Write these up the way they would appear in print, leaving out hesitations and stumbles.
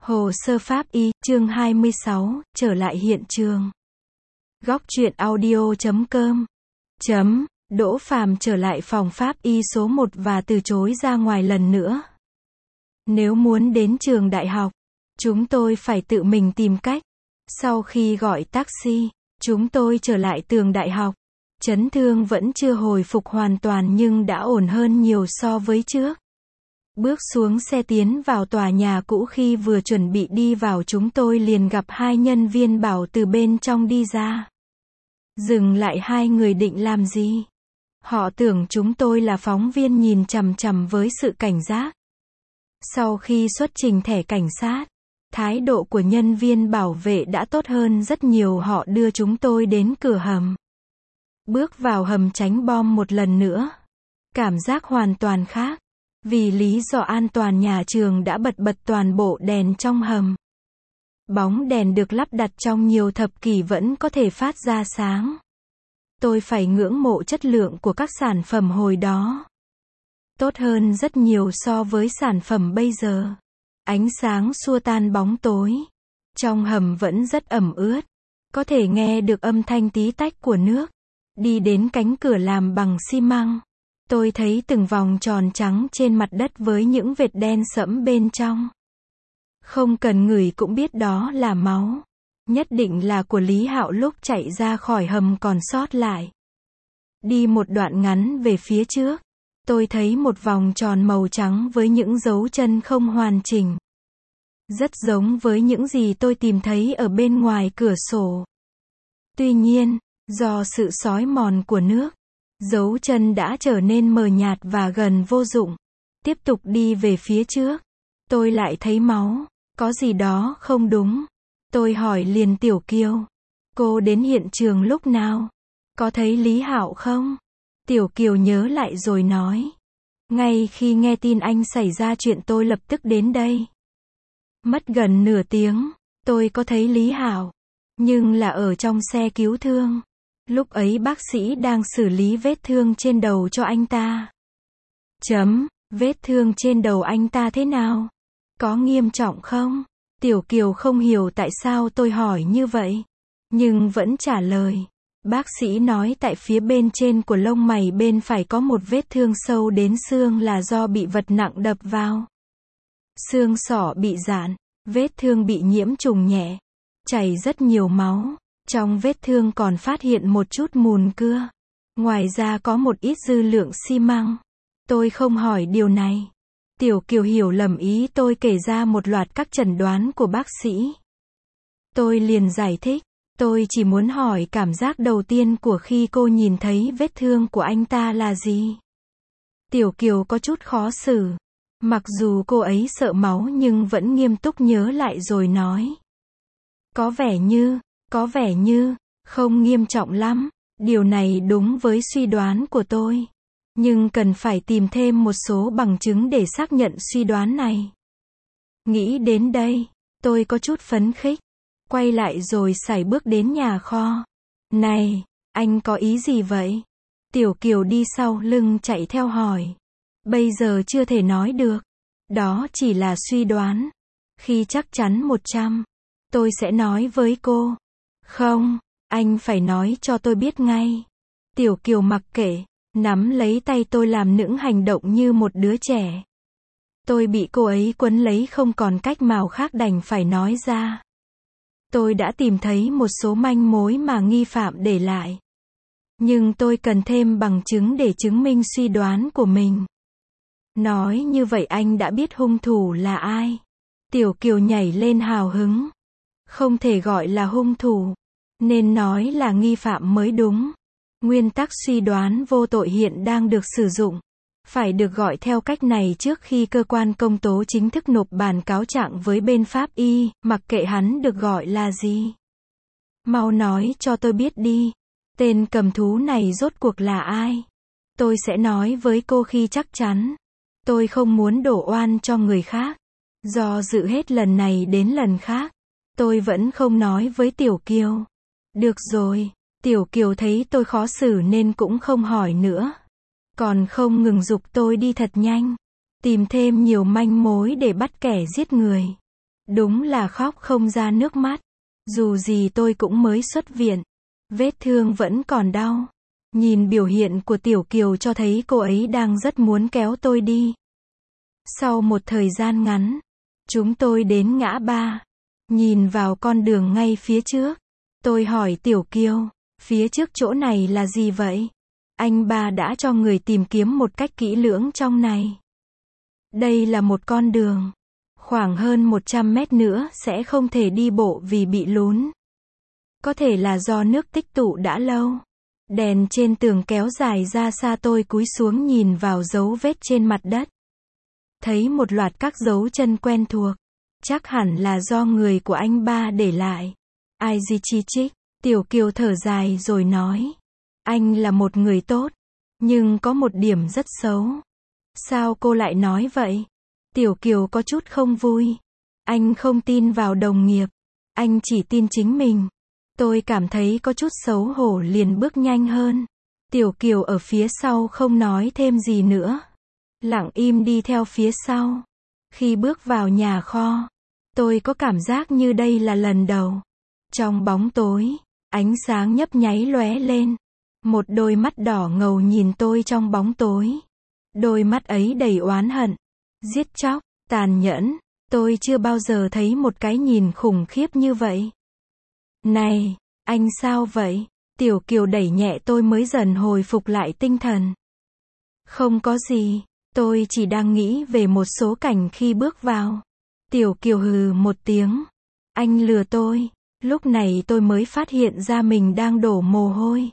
Hồ sơ pháp y, chương 26, trở lại hiện trường. Góc truyện audio.com. Đỗ Phàm trở lại phòng pháp y số 1 và từ chối ra ngoài lần nữa. Nếu muốn đến trường đại học, chúng tôi phải tự mình tìm cách. Sau khi gọi taxi, chúng tôi trở lại tường đại học. Chấn thương vẫn chưa hồi phục hoàn toàn nhưng đã ổn hơn nhiều so với trước. Bước xuống xe tiến vào tòa nhà cũ, khi vừa chuẩn bị đi vào chúng tôi liền gặp hai nhân viên bảo từ bên trong đi ra. Dừng lại, hai người định làm gì? Họ tưởng chúng tôi là phóng viên, nhìn chằm chằm với sự cảnh giác. Sau khi xuất trình thẻ cảnh sát, thái độ của nhân viên bảo vệ đã tốt hơn rất nhiều. Họ đưa chúng tôi đến cửa hầm. Bước vào hầm tránh bom một lần nữa. Cảm giác hoàn toàn khác. Vì lý do an toàn, nhà trường đã bật toàn bộ đèn trong hầm. Bóng đèn được lắp đặt trong nhiều thập kỷ vẫn có thể phát ra sáng. Tôi phải ngưỡng mộ chất lượng của các sản phẩm hồi đó. Tốt hơn rất nhiều so với sản phẩm bây giờ. Ánh sáng xua tan bóng tối. Trong hầm vẫn rất ẩm ướt. Có thể nghe được âm thanh tí tách của nước. Đi đến cánh cửa làm bằng xi măng. Tôi thấy từng vòng tròn trắng trên mặt đất với những vệt đen sẫm bên trong. Không cần ngửi cũng biết đó là máu. Nhất định là của Lý Hạo lúc chạy ra khỏi hầm còn sót lại. Đi một đoạn ngắn về phía trước, tôi thấy một vòng tròn màu trắng với những dấu chân không hoàn chỉnh. Rất giống với những gì tôi tìm thấy ở bên ngoài cửa sổ. Tuy nhiên, do sự xói mòn của nước, dấu chân đã trở nên mờ nhạt và gần vô dụng. Tiếp tục đi về phía trước, tôi lại thấy máu. Có gì đó không đúng. Tôi hỏi liền Tiểu Kiều. Cô đến hiện trường lúc nào? Có thấy Lý Hạo không? Tiểu Kiều nhớ lại rồi nói. Ngay khi nghe tin anh xảy ra chuyện tôi lập tức đến đây. Mất gần nửa tiếng, tôi có thấy Lý Hạo. Nhưng là ở trong xe cứu thương. Lúc ấy bác sĩ đang xử lý vết thương trên đầu cho anh ta. Vết thương trên đầu anh ta thế nào? Có nghiêm trọng không? Tiểu Kiều không hiểu tại sao tôi hỏi như vậy. Nhưng vẫn trả lời. Bác sĩ nói tại phía bên trên của lông mày bên phải có một vết thương sâu đến xương, là do bị vật nặng đập vào. Xương sọ bị rạn. Vết thương bị nhiễm trùng nhẹ. Chảy rất nhiều máu. Trong vết thương còn phát hiện một chút mùn cưa. Ngoài ra có một ít dư lượng xi măng. Tôi không hỏi điều này. Tiểu Kiều hiểu lầm ý tôi kể ra một loạt các chẩn đoán của bác sĩ. Tôi liền giải thích. Tôi chỉ muốn hỏi cảm giác đầu tiên của khi cô nhìn thấy vết thương của anh ta là gì? Tiểu Kiều có chút khó xử. Mặc dù cô ấy sợ máu nhưng vẫn nghiêm túc nhớ lại rồi nói. Có vẻ như, không nghiêm trọng lắm. Điều này đúng với suy đoán của tôi. Nhưng cần phải tìm thêm một số bằng chứng để xác nhận suy đoán này. Nghĩ đến đây, tôi có chút phấn khích. Quay lại rồi sải bước đến nhà kho. Này, anh có ý gì vậy? Tiểu Kiều đi sau lưng chạy theo hỏi. Bây giờ chưa thể nói được. Đó chỉ là suy đoán. Khi chắc chắn 100, tôi sẽ nói với cô. Không, anh phải nói cho tôi biết ngay. Tiểu Kiều mặc kệ, nắm lấy tay tôi làm những hành động như một đứa trẻ. Tôi bị cô ấy quấn lấy không còn cách nào khác, đành phải nói ra. Tôi đã tìm thấy một số manh mối mà nghi phạm để lại. Nhưng tôi cần thêm bằng chứng để chứng minh suy đoán của mình. Nói như vậy anh đã biết hung thủ là ai? Tiểu Kiều nhảy lên hào hứng. Không thể gọi là hung thủ, nên nói là nghi phạm mới đúng. Nguyên tắc suy đoán vô tội hiện đang được sử dụng. Phải được gọi theo cách này trước khi cơ quan công tố chính thức nộp bản cáo trạng với bên pháp y, mặc kệ hắn được gọi là gì. Mau nói cho tôi biết đi. Tên cầm thú này rốt cuộc là ai? Tôi sẽ nói với cô khi chắc chắn. Tôi không muốn đổ oan cho người khác. Do dự hết lần này đến lần khác, tôi vẫn không nói với Tiểu Kiều. Được rồi. Tiểu Kiều thấy tôi khó xử nên cũng không hỏi nữa. Còn không ngừng giục tôi đi thật nhanh. Tìm thêm nhiều manh mối để bắt kẻ giết người. Đúng là khóc không ra nước mắt. Dù gì tôi cũng mới xuất viện. Vết thương vẫn còn đau. Nhìn biểu hiện của Tiểu Kiều cho thấy cô ấy đang rất muốn kéo tôi đi. Sau một thời gian ngắn, chúng tôi đến ngã ba. Nhìn vào con đường ngay phía trước. Tôi hỏi Tiểu Kiều, phía trước chỗ này là gì vậy? Anh ba đã cho người tìm kiếm một cách kỹ lưỡng trong này. Đây là một con đường. Khoảng hơn 100 mét nữa sẽ không thể đi bộ vì bị lún. Có thể là do nước tích tụ đã lâu. Đèn trên tường kéo dài ra xa, tôi cúi xuống nhìn vào dấu vết trên mặt đất. Thấy một loạt các dấu chân quen thuộc. Chắc hẳn là do người của anh ba để lại. Ai gì chi chích, Tiểu Kiều thở dài rồi nói. Anh là một người tốt. Nhưng có một điểm rất xấu. Sao cô lại nói vậy? Tiểu Kiều có chút không vui. Anh không tin vào đồng nghiệp. Anh chỉ tin chính mình. Tôi cảm thấy có chút xấu hổ liền bước nhanh hơn. Tiểu Kiều ở phía sau không nói thêm gì nữa. Lặng im đi theo phía sau. Khi bước vào nhà kho, tôi có cảm giác như đây là lần đầu. Trong bóng tối, ánh sáng nhấp nháy lóe lên. Một đôi mắt đỏ ngầu nhìn tôi trong bóng tối. Đôi mắt ấy đầy oán hận, giết chóc, tàn nhẫn. Tôi chưa bao giờ thấy một cái nhìn khủng khiếp như vậy. Này, anh sao vậy? Tiểu Kiều đẩy nhẹ tôi mới dần hồi phục lại tinh thần. Không có gì, tôi chỉ đang nghĩ về một số cảnh khi bước vào. Tiểu Kiều hừ một tiếng. Anh lừa tôi. Lúc này tôi mới phát hiện ra mình đang đổ mồ hôi.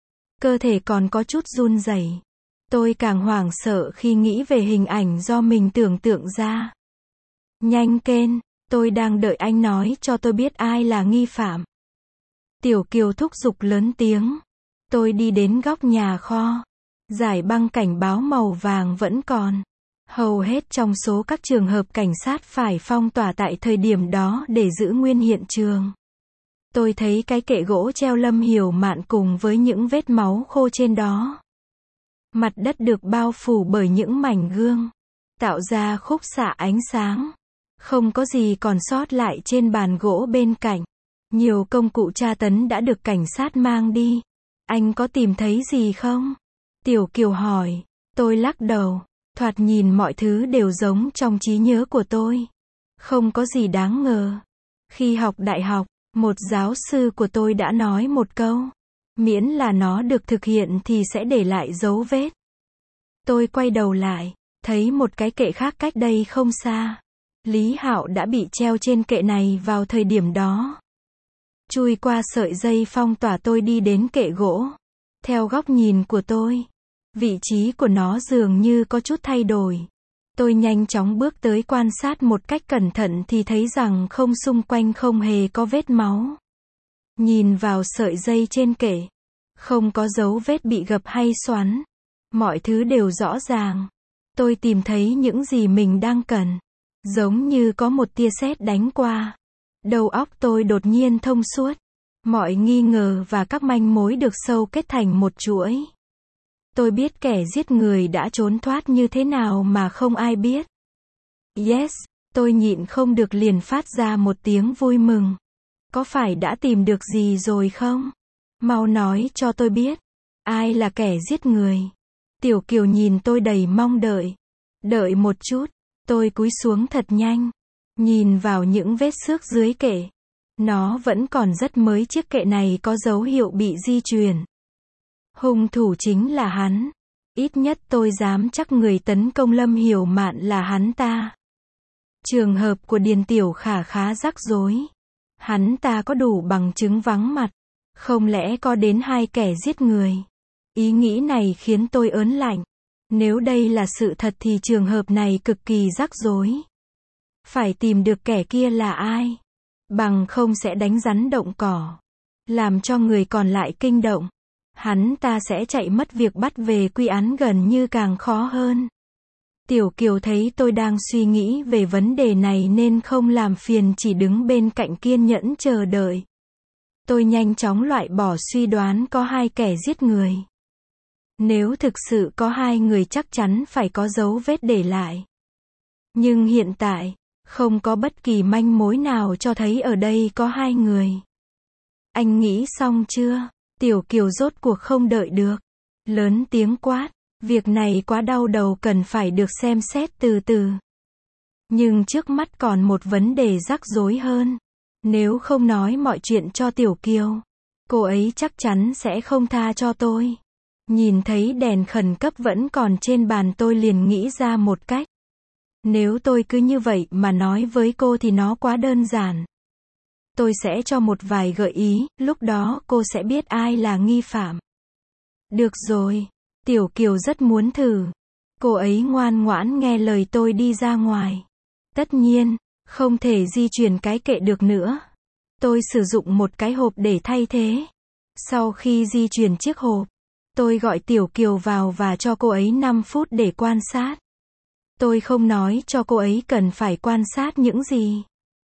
Cơ thể còn có chút run rẩy. Tôi càng hoảng sợ khi nghĩ về hình ảnh do mình tưởng tượng ra. Nhanh Ken, tôi đang đợi anh nói cho tôi biết ai là nghi phạm. Tiểu Kiều thúc giục lớn tiếng. Tôi đi đến góc nhà kho. Dải băng cảnh báo màu vàng vẫn còn. Hầu hết trong số các trường hợp cảnh sát phải phong tỏa tại thời điểm đó để giữ nguyên hiện trường. Tôi thấy cái kệ gỗ treo Lâm Hiểu Mạn cùng với những vết máu khô trên đó. Mặt đất được bao phủ bởi những mảnh gương, tạo ra khúc xạ ánh sáng. Không có gì còn sót lại trên bàn gỗ bên cạnh. Nhiều công cụ tra tấn đã được cảnh sát mang đi. Anh có tìm thấy gì không? Tiểu Kiều hỏi. Tôi lắc đầu. Thoạt nhìn mọi thứ đều giống trong trí nhớ của tôi. Không có gì đáng ngờ. Khi học đại học, một giáo sư của tôi đã nói một câu. Miễn là nó được thực hiện thì sẽ để lại dấu vết. Tôi quay đầu lại, thấy một cái kệ khác cách đây không xa. Lý Hạo đã bị treo trên kệ này vào thời điểm đó. Chui qua sợi dây phong tỏa, tôi đi đến kệ gỗ. Theo góc nhìn của tôi, vị trí của nó dường như có chút thay đổi. Tôi nhanh chóng bước tới quan sát một cách cẩn thận thì thấy rằng xung quanh không hề có vết máu. Nhìn vào sợi dây trên kệ, không có dấu vết bị gập hay xoắn. Mọi thứ đều rõ ràng. Tôi tìm thấy những gì mình đang cần. Giống như có một tia sét đánh qua. Đầu óc tôi đột nhiên thông suốt. Mọi nghi ngờ và các manh mối được sâu kết thành một chuỗi. Tôi biết kẻ giết người đã trốn thoát như thế nào mà không ai biết. Yes, tôi nhịn không được liền phát ra một tiếng vui mừng. Có phải đã tìm được gì rồi không? Mau nói cho tôi biết. Ai là kẻ giết người? Tiểu Kiều nhìn tôi đầy mong đợi. Đợi một chút, tôi cúi xuống thật nhanh. Nhìn vào những vết xước dưới kệ. Nó vẫn còn rất mới, chiếc kệ này có dấu hiệu bị di chuyển. Hung thủ chính là hắn. Ít nhất tôi dám chắc người tấn công Lâm Hiểu Mạn là hắn ta. Trường hợp của Điền Tiểu Khả khá rắc rối. Hắn ta có đủ bằng chứng vắng mặt. Không lẽ có đến 2 kẻ giết người? Ý nghĩ này khiến tôi ớn lạnh. Nếu đây là sự thật thì trường hợp này cực kỳ rắc rối. Phải tìm được kẻ kia là ai. Bằng không sẽ đánh rắn động cỏ. Làm cho người còn lại kinh động. Hắn ta sẽ chạy mất, việc bắt về quy án gần như càng khó hơn. Tiểu Kiều thấy tôi đang suy nghĩ về vấn đề này nên không làm phiền, chỉ đứng bên cạnh kiên nhẫn chờ đợi. Tôi nhanh chóng loại bỏ suy đoán có 2 kẻ giết người. Nếu thực sự có 2 người chắc chắn phải có dấu vết để lại. Nhưng hiện tại, Không có bất kỳ manh mối nào cho thấy ở đây có hai người. Anh nghĩ xong chưa? Tiểu Kiều rốt cuộc không đợi được. Lớn tiếng quát. Việc này quá đau đầu, cần phải được xem xét từ từ. Nhưng trước mắt còn một vấn đề rắc rối hơn. Nếu không nói mọi chuyện cho Tiểu Kiều, cô ấy chắc chắn sẽ không tha cho tôi. Nhìn thấy đèn khẩn cấp vẫn còn trên bàn, tôi liền nghĩ ra một cách. Nếu tôi cứ như vậy mà nói với cô thì nó quá đơn giản. Tôi sẽ cho một vài gợi ý, lúc đó cô sẽ biết ai là nghi phạm. Được rồi. Tiểu Kiều rất muốn thử. Cô ấy ngoan ngoãn nghe lời tôi đi ra ngoài. Tất nhiên, không thể di chuyển cái kệ được nữa. Tôi sử dụng một cái hộp để thay thế. Sau khi di chuyển chiếc hộp, tôi gọi Tiểu Kiều vào và cho cô ấy 5 phút để quan sát. Tôi không nói cho cô ấy cần phải quan sát những gì.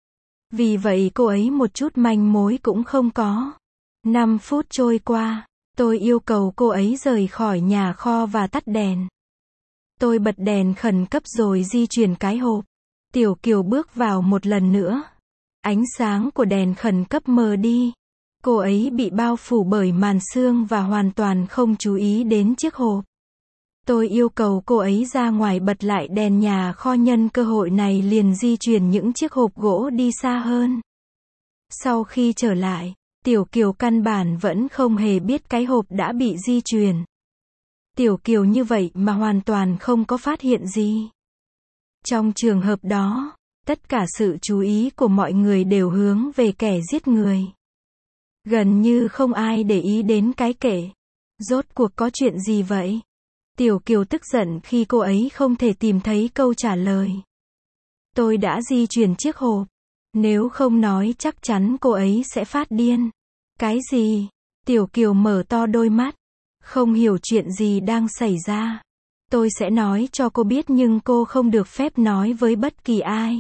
Vì vậy cô ấy một chút manh mối cũng không có. 5 phút trôi qua, tôi yêu cầu cô ấy rời khỏi nhà kho và tắt đèn. Tôi bật đèn khẩn cấp rồi di chuyển cái hộp. Tiểu Kiều bước vào một lần nữa. Ánh sáng của đèn khẩn cấp mờ đi. Cô ấy bị bao phủ bởi màn sương và hoàn toàn không chú ý đến chiếc hộp. Tôi yêu cầu cô ấy ra ngoài bật lại đèn nhà kho, nhân cơ hội này liền di chuyển những chiếc hộp gỗ đi xa hơn. Sau khi trở lại, Tiểu Kiều căn bản vẫn không hề biết cái hộp đã bị di chuyển. Tiểu Kiều như vậy mà hoàn toàn không có phát hiện gì. Trong trường hợp đó, tất cả sự chú ý của mọi người đều hướng về kẻ giết người. Gần như không ai để ý đến cái kệ. Rốt cuộc có chuyện gì vậy? Tiểu Kiều tức giận khi cô ấy không thể tìm thấy câu trả lời. Tôi đã di chuyển chiếc hộp. Nếu không nói chắc chắn cô ấy sẽ phát điên. Cái gì? Tiểu Kiều mở to đôi mắt. Không hiểu chuyện gì đang xảy ra. Tôi sẽ nói cho cô biết nhưng cô không được phép nói với bất kỳ ai.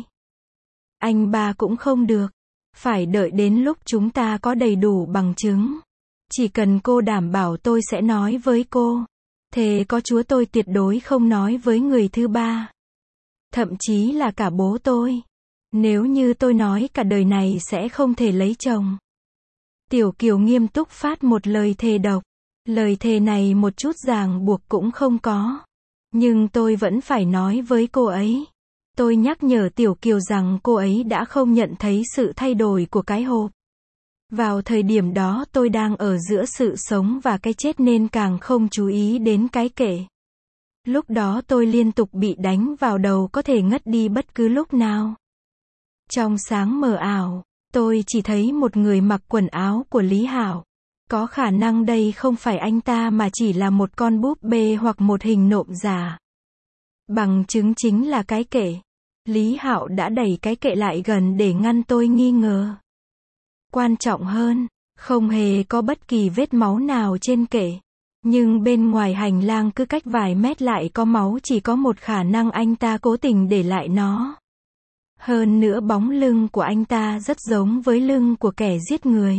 Anh ba cũng không được. Phải đợi đến lúc chúng ta có đầy đủ bằng chứng. Chỉ cần cô đảm bảo tôi sẽ nói với cô. Thề có Chúa tôi tuyệt đối không nói với người thứ ba. Thậm chí là cả bố tôi. Nếu như tôi nói cả đời này sẽ không thể lấy chồng. Tiểu Kiều nghiêm túc phát một lời thề độc. Lời thề này một chút ràng buộc cũng không có. Nhưng tôi vẫn phải nói với cô ấy. Tôi nhắc nhở Tiểu Kiều rằng cô ấy đã không nhận thấy sự thay đổi của cái hộp. Vào thời điểm đó tôi đang ở giữa sự sống và cái chết nên càng không chú ý đến cái kệ. Lúc đó tôi liên tục bị đánh vào đầu, có thể ngất đi bất cứ lúc nào. Trong sáng mờ ảo, tôi chỉ thấy một người mặc quần áo của Lý Hạo. Có khả năng đây không phải anh ta mà chỉ là một con búp bê hoặc một hình nộm giả. Bằng chứng chính là cái kệ. Lý Hạo đã đẩy cái kệ lại gần để ngăn tôi nghi ngờ. Quan trọng hơn, không hề có bất kỳ vết máu nào trên kệ. Nhưng bên ngoài hành lang cứ cách vài mét lại có máu, chỉ có một khả năng anh ta cố tình để lại nó. Hơn nữa bóng lưng của anh ta rất giống với lưng của kẻ giết người.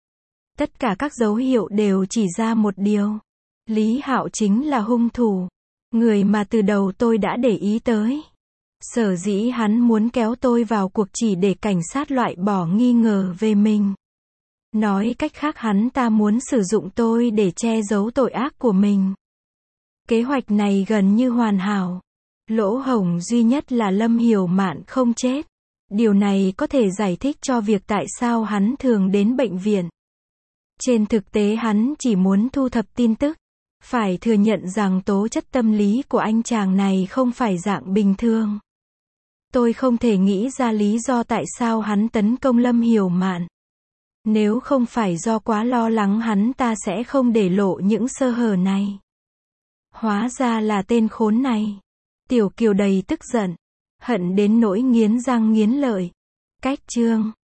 Tất cả các dấu hiệu đều chỉ ra một điều. Lý Hạo chính là hung thủ. Người mà từ đầu tôi đã để ý tới. Sở dĩ hắn muốn kéo tôi vào cuộc chỉ để cảnh sát loại bỏ nghi ngờ về mình. Nói cách khác, hắn ta muốn sử dụng tôi để che giấu tội ác của mình. Kế hoạch này gần như hoàn hảo. Lỗ hổng duy nhất là Lâm Hiểu Mạn không chết. Điều này có thể giải thích cho việc tại sao hắn thường đến bệnh viện. Trên thực tế hắn chỉ muốn thu thập tin tức. Phải thừa nhận rằng tố chất tâm lý của anh chàng này không phải dạng bình thường. Tôi không thể nghĩ ra lý do tại sao hắn tấn công Lâm Hiểu Mạn. Nếu không phải do quá lo lắng, hắn ta sẽ không để lộ những sơ hở này. Hóa ra là tên khốn này. Tiểu Kiều đầy tức giận, hận đến nỗi nghiến răng nghiến lợi. Cách chương